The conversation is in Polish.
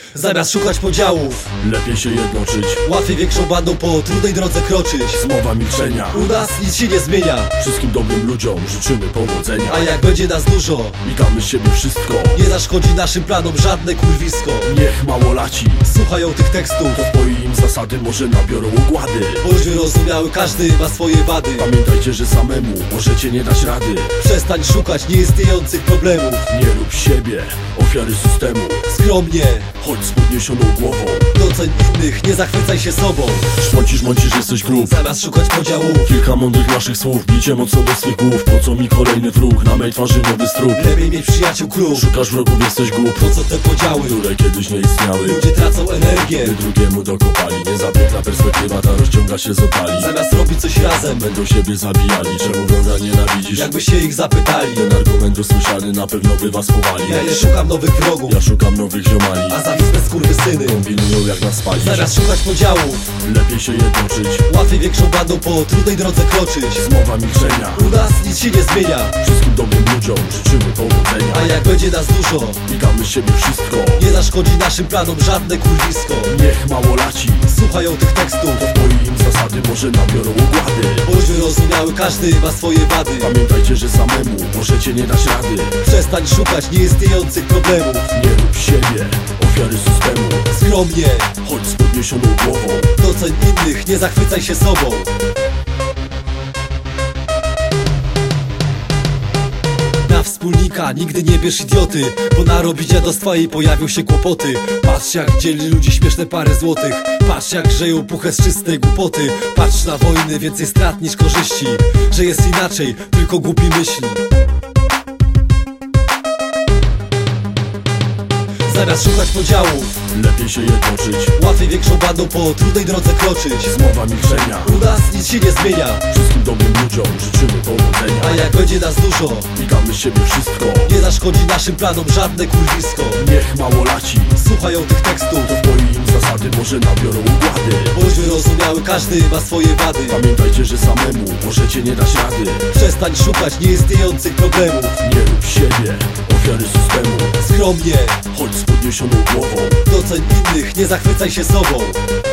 Zamiast szukać podziałów, lepiej się jednoczyć. łatwiej większą bandą po trudnej drodze kroczyć. Słowa milczenia. U nas nic się nie zmienia, Wszystkim dobrym ludziom życzymy powodzenia. a jak będzie nas dużo, I damy z siebie wszystko. nie zaszkodzi naszym planom żadne kurwisko. Niech małolaci Słuchają tych tekstów, po im zasady może nabiorą układy. bo już wyrozumiały, każdy ma swoje wady. Pamiętajcie, że samemu możecie nie dać rady. Przestań szukać nieistniejących problemów. Nie rób siebie ofiary systemu. Skromnie, Chodź z podniesioną głową. doceń innych, nie zachwycaj się sobą. Szmącisz, jesteś grób. Zamiast szukać podziałów, Kilka mądrych naszych słów. Bicie mocno do swych głów. Po co mi kolejny wróg? Na mej twarzy nowy strób. lepiej mieć przyjaciół klub. Szukasz wrogów, jesteś głup. Po co te podziały? Które kiedyś nie istniały. Ludzie tracą energię, By drugiemu dokopali. Niezapiękna perspektywa ta rozciąga się z opali. zamiast robić coś razem, Będą siebie zabijali. Czemu wroga nienawidzisz? jakby się ich zapytali. Ten argument usłyszany na pewno by was powali. Ja nie szukam nowych wrogów, Ja szukam nowych ziomali. a zawistne skurwysyny. Kombinują jak nas spalić. Zamiast szukać podziałów, Lepiej się jednoczyć. łatwiej większą bandą po trudnej drodze kroczyć. Słowa milczenia. U nas nic się nie zmienia, Wszystkim dobrym ludziom życzymy powodzenia. a jak będzie nas dużo, I damy z siebie wszystko. nie zaszkodzi naszym planom żadne kurwisko. Niech małolaci Słuchają tych tekstów, po im zasady może nabiorą układy. bo już wyrozumiały, każdy ma swoje wady. Pamiętajcie, że samemu możecie nie dać rady. Przestań szukać nieistniejących problemów. Nie rób siebie ofiary systemu. Skromnie, Chodź z podniesioną głową. doceń innych, nie zachwycaj się sobą. Na wspólnika nigdy nie bierz idioty, bo narobić dziadostwa i pojawią się kłopoty. Patrz jak dzieli ludzi śmieszne parę złotych. Patrz jak grzeją puchę z czystej głupoty. Patrz na wojny, więcej strat niż korzyści. Że jest inaczej, tylko głupi myśli. Zamiast szukać podziałów, Lepiej się jednoczyć. łatwiej większą bandą po trudnej drodze kroczyć. Słowa milczenia. U nas nic się nie zmienia, Wszystkim dobrym ludziom życzymy powodzenia. a jak będzie nas dużo, I damy z siebie wszystko. nie zaszkodzi naszym planom żadne kurwisko. Niech małolaci Słuchają tych tekstów, po im zasady może nabiorą układy. bo już wyrozumiały, każdy ma swoje wady. Pamiętajcie, że samemu możecie nie dać rady. Przestań szukać nieistniejących problemów. Nie rób siebie ofiary systemu. Skromnie, Chodź z podniesioną głową. doceń innych, nie zachwycaj się sobą.